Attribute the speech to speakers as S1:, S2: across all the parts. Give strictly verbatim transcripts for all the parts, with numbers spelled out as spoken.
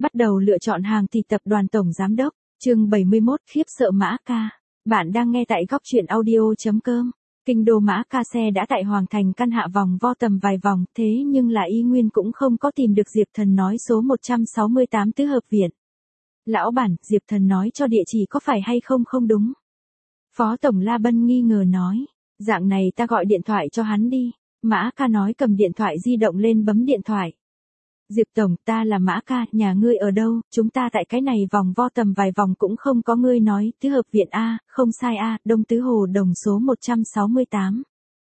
S1: Bắt đầu lựa chọn hàng thì tập đoàn tổng giám đốc, chương bảy mươi mốt khiếp sợ Mã Ca. Bạn đang nghe tại góc truyện audio.com. Kinh đô Mã Ca xe đã tại Hoàng Thành căn hạ vòng vo tầm vài vòng, thế nhưng là y nguyên cũng không có tìm được Diệp Thần nói số một trăm sáu mươi tám tứ hợp viện. Lão bản, Diệp Thần nói cho địa chỉ có phải hay không không đúng? Phó tổng La Bân nghi ngờ nói, dạng này ta gọi điện thoại cho hắn đi. Mã Ca nói cầm điện thoại di động lên bấm điện thoại. Diệp tổng, ta là Mã Ca, nhà ngươi ở đâu? Chúng ta tại cái này vòng vo tầm vài vòng cũng không có ngươi nói, tứ hợp viện A, không sai A, Đông Tứ Hồ Đồng số một trăm sáu mươi tám.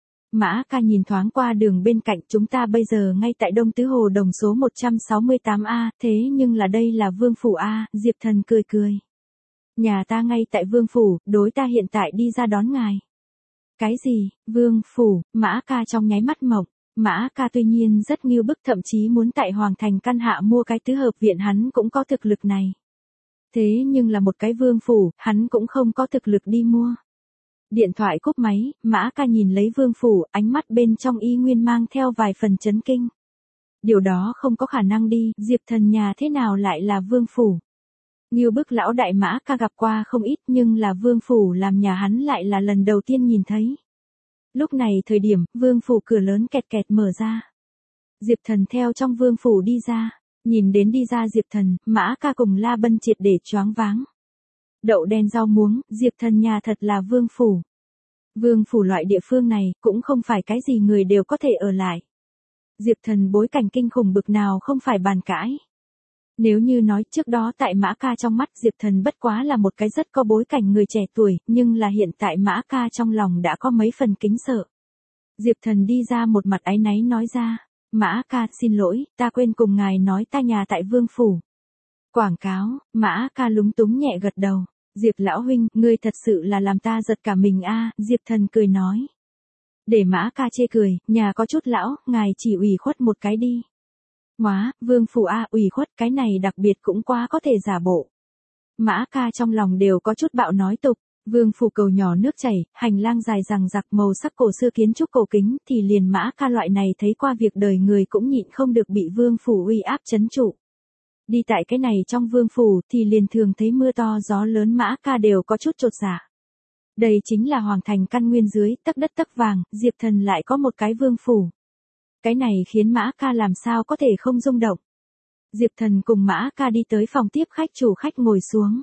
S1: Mã Ca nhìn thoáng qua đường bên cạnh, chúng ta bây giờ ngay tại Đông Tứ Hồ Đồng số một trăm sáu mươi tám A, thế nhưng là đây là Vương Phủ A, Diệp Thần cười cười. Nhà ta ngay tại Vương Phủ, đối ta hiện tại đi ra đón ngài. Cái gì, Vương Phủ? Mã Ca trong nháy mắt mộng. Mã Ca tuy nhiên rất nghiêu bức, thậm chí muốn tại Hoàng Thành căn hạ mua cái tứ hợp viện, hắn cũng có thực lực này. Thế nhưng là một cái Vương Phủ, hắn cũng không có thực lực đi mua. Điện thoại cúp máy, Mã Ca nhìn lấy Vương Phủ, ánh mắt bên trong y nguyên mang theo vài phần chấn kinh. Điều đó không có khả năng đi, Diệp Thần nhà thế nào lại là Vương Phủ? Nghiêu bức lão đại Mã Ca gặp qua không ít, nhưng là Vương Phủ làm nhà hắn lại là lần đầu tiên nhìn thấy. Lúc này thời điểm, Vương Phủ cửa lớn kẹt kẹt mở ra. Diệp Thần theo trong Vương Phủ đi ra, nhìn đến đi ra Diệp Thần, Mã Ca cùng La Bân triệt để choáng váng. Đậu đen rau muống, Diệp Thần nhà thật là Vương Phủ. Vương Phủ loại địa phương này, cũng không phải cái gì người đều có thể ở lại. Diệp Thần bối cảnh kinh khủng bực nào không phải bàn cãi. Nếu như nói trước đó tại Mã Ca trong mắt Diệp Thần bất quá là một cái rất có bối cảnh người trẻ tuổi, nhưng là hiện tại Mã Ca trong lòng đã có mấy phần kính sợ. Diệp Thần đi ra một mặt áy náy nói ra, Mã Ca xin lỗi, ta quên cùng ngài nói ta nhà tại Vương Phủ. Quảng cáo, Mã Ca lúng túng nhẹ gật đầu, Diệp lão huynh, ngươi thật sự là làm ta giật cả mình a. Diệp Thần cười nói. Để Mã Ca chê cười, nhà có chút lão, ngài chỉ ủy khuất một cái đi. Hóa, Vương Phủ A, ủy khuất, cái này đặc biệt cũng quá có thể giả bộ. Mã Ca trong lòng đều có chút bạo nói tục, Vương Phủ cầu nhỏ nước chảy, hành lang dài rằng rặc màu sắc cổ xưa kiến trúc cổ kính, thì liền Mã Ca loại này thấy qua việc đời người cũng nhịn không được bị Vương Phủ uy áp trấn trụ. Đi tại cái này trong Vương Phủ thì liền thường thấy mưa to gió lớn, Mã Ca đều có chút chột dạ. Đây chính là Hoàng Thành căn nguyên dưới, tấc đất tấc vàng, Diệp Thần lại có một cái Vương Phủ. Cái này khiến Mã Ca làm sao có thể không rung động. Diệp Thần cùng Mã Ca đi tới phòng tiếp khách, chủ khách ngồi xuống.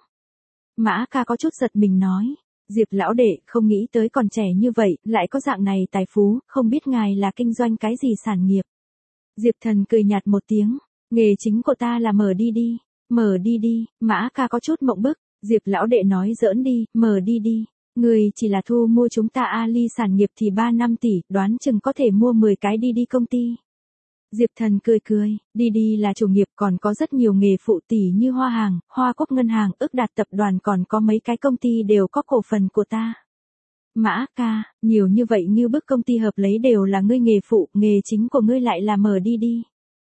S1: Mã Ca có chút giật mình nói, Diệp lão đệ, không nghĩ tới còn trẻ như vậy, lại có dạng này tài phú, không biết ngài là kinh doanh cái gì sản nghiệp. Diệp Thần cười nhạt một tiếng, nghề chính của ta là mở đi đi, mở đi đi. Mã Ca có chút mộng bức, Diệp lão đệ nói giỡn đi, mở đi đi. Người chỉ là thu mua chúng ta Ali sản nghiệp thì ba năm tỷ, đoán chừng có thể mua mười cái đi đi công ty. Diệp Thần cười cười, đi đi là chủ nghiệp, còn có rất nhiều nghề phụ tỷ như Hoa Hàng, Hoa Quốc Ngân hàng, Ước Đạt tập đoàn, còn có mấy cái công ty đều có cổ phần của ta. Mã Ca, nhiều như vậy như bức công ty hợp lấy đều là ngươi nghề phụ, nghề chính của ngươi lại là mở đi đi.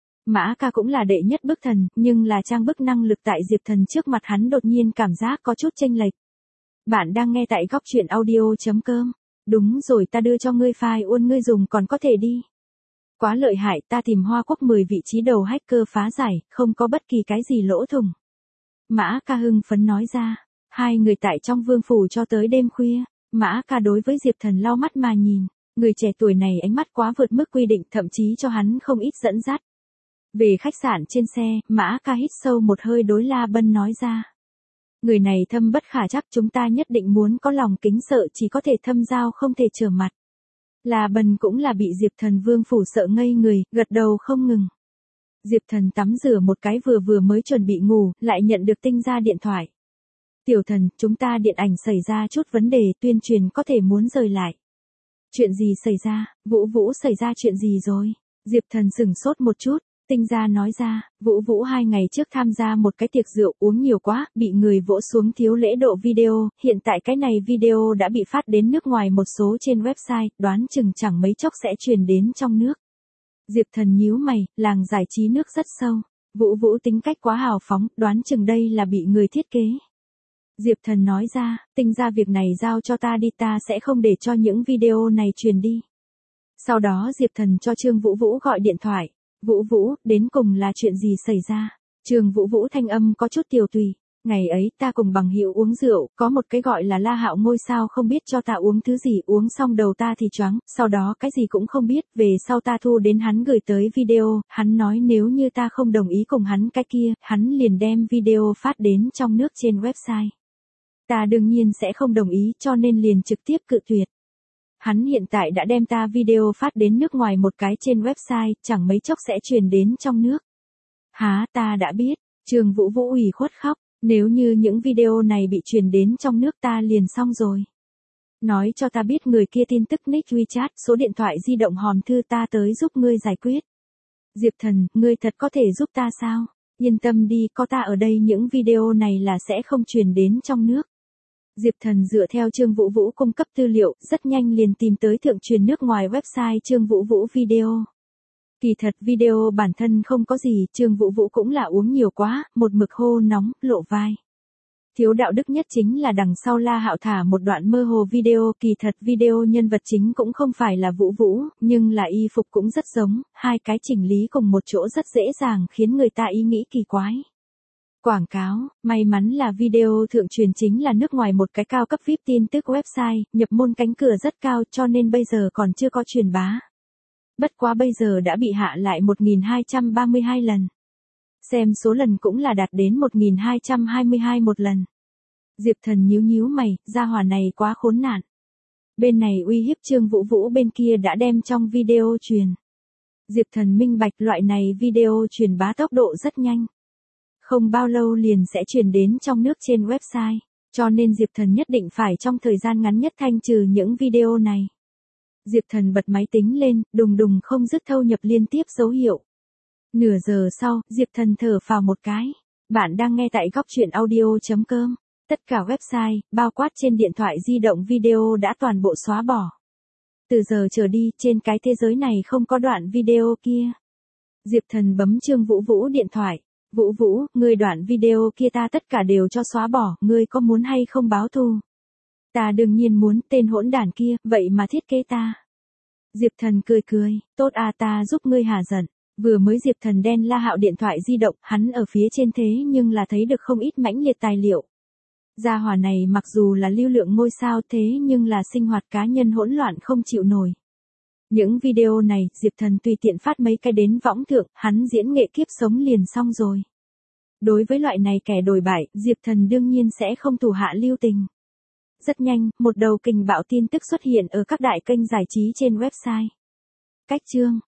S1: Mã Ca cũng là đệ nhất bức thần, nhưng là trang bức năng lực tại Diệp Thần trước mặt hắn đột nhiên cảm giác có chút chênh lệch. Bạn đang nghe tại góc truyện audio.com. Đúng rồi, ta đưa cho ngươi file uôn ngươi dùng còn có thể đi. Quá lợi hại, ta tìm Hoa Quốc mười vị trí đầu hacker phá giải, không có bất kỳ cái gì lỗ thủng. Mã Ca hưng phấn nói ra. Hai người tại trong Vương Phủ cho tới đêm khuya. Mã Ca đối với Diệp Thần lau mắt mà nhìn. Người trẻ tuổi này ánh mắt quá vượt mức quy định, thậm chí cho hắn không ít dẫn dắt. Về khách sạn trên xe, Mã Ca hít sâu một hơi đối La Bân nói ra. Người này thâm bất khả trắc, chúng ta nhất định muốn có lòng kính sợ, chỉ có thể thâm giao không thể trở mặt. La Bân cũng là bị Diệp Thần Vương Phủ sợ ngây người, gật đầu không ngừng. Diệp Thần tắm rửa một cái vừa vừa mới chuẩn bị ngủ, lại nhận được Tinh Gia điện thoại. Tiểu Thần, chúng ta điện ảnh xảy ra chút vấn đề, tuyên truyền có thể muốn rời lại. Chuyện gì xảy ra? Vũ Vũ xảy ra chuyện gì rồi? Diệp Thần sửng sốt một chút. Tinh Gia nói ra, Vũ Vũ hai ngày trước tham gia một cái tiệc rượu, uống nhiều quá, bị người vỗ xuống thiếu lễ độ video, hiện tại cái này video đã bị phát đến nước ngoài một số trên website, đoán chừng chẳng mấy chốc sẽ truyền đến trong nước. Diệp Thần nhíu mày, làng giải trí nước rất sâu, Vũ Vũ tính cách quá hào phóng, đoán chừng đây là bị người thiết kế. Diệp Thần nói ra, Tinh Gia việc này giao cho ta đi, ta sẽ không để cho những video này truyền đi. Sau đó Diệp Thần cho Trương Vũ Vũ gọi điện thoại. Vũ Vũ, đến cùng là chuyện gì xảy ra? Trương Vũ Vũ thanh âm có chút tiều tùy. Ngày ấy ta cùng bằng hữu uống rượu, có một cái gọi là La Hạo ngôi sao không biết cho ta uống thứ gì, uống xong đầu ta thì choáng, sau đó cái gì cũng không biết, về sau ta thu đến hắn gửi tới video, hắn nói nếu như ta không đồng ý cùng hắn cái kia, hắn liền đem video phát đến trong nước trên website. Ta đương nhiên sẽ không đồng ý cho nên liền trực tiếp cự tuyệt. Hắn hiện tại đã đem ta video phát đến nước ngoài một cái trên website, chẳng mấy chốc sẽ truyền đến trong nước. Há, ta đã biết, Trương Vũ Vũ ủy khuất khóc. Nếu như những video này bị truyền đến trong nước ta liền xong rồi. Nói cho ta biết người kia tin tức nick WeChat, số điện thoại di động hòm thư ta tới giúp ngươi giải quyết. Diệp Thần, ngươi thật có thể giúp ta sao? Yên tâm đi, có ta ở đây những video này là sẽ không truyền đến trong nước. Diệp Thần dựa theo Trương Vũ Vũ cung cấp tư liệu, rất nhanh liền tìm tới thượng truyền nước ngoài website Trương Vũ Vũ video. Kỳ thật video bản thân không có gì, Trương Vũ Vũ cũng là uống nhiều quá, một mực hô nóng, lộ vai. Thiếu đạo đức nhất chính là đằng sau La Hạo thả một đoạn mơ hồ video, kỳ thật video nhân vật chính cũng không phải là Vũ Vũ, nhưng là y phục cũng rất giống, hai cái chỉnh lý cùng một chỗ rất dễ dàng khiến người ta ý nghĩ kỳ quái. Quảng cáo, may mắn là video thượng truyền chính là nước ngoài một cái cao cấp vi ai pi tin tức website, nhập môn cánh cửa rất cao cho nên bây giờ còn chưa có truyền bá. Bất quá bây giờ đã bị hạ lại một nghìn hai trăm ba mươi hai lần. Xem số lần cũng là đạt đến một nghìn hai trăm hai mươi hai một lần. Diệp Thần nhíu nhíu mày, gia hỏa này quá khốn nạn. Bên này uy hiếp Trương Vũ Vũ, bên kia đã đem trong video truyền. Diệp Thần minh bạch loại này video truyền bá tốc độ rất nhanh. Không bao lâu liền sẽ truyền đến trong nước trên website, cho nên Diệp Thần nhất định phải trong thời gian ngắn nhất thanh trừ những video này. Diệp Thần bật máy tính lên, đùng đùng không dứt thâu nhập liên tiếp dấu hiệu. Nửa giờ sau, Diệp Thần thở phào một cái. Bạn đang nghe tại góc truyện audio chấm com. Tất cả website, bao quát trên điện thoại di động video đã toàn bộ xóa bỏ. Từ giờ trở đi, trên cái thế giới này không có đoạn video kia. Diệp Thần bấm Trương Vũ Vũ điện thoại. Vũ Vũ, ngươi đoạn video kia ta tất cả đều cho xóa bỏ, ngươi có muốn hay không báo thù? Ta đương nhiên muốn, tên hỗn đản kia, vậy mà thiết kế ta. Diệp Thần cười cười, tốt à, ta giúp ngươi hà giận. Vừa mới Diệp Thần đen La Hạo điện thoại di động, hắn ở phía trên thế nhưng là thấy được không ít mãnh liệt tài liệu. Gia hỏa này mặc dù là lưu lượng ngôi sao thế nhưng là sinh hoạt cá nhân hỗn loạn không chịu nổi. Những video này, Diệp Thần tùy tiện phát mấy cái đến võng thượng, hắn diễn nghệ kiếp sống liền xong rồi. Đối với loại này kẻ đồi bại, Diệp Thần đương nhiên sẽ không thủ hạ lưu tình. Rất nhanh, một đầu kình bạo tin tức xuất hiện ở các đại kênh giải trí trên website. Cách chương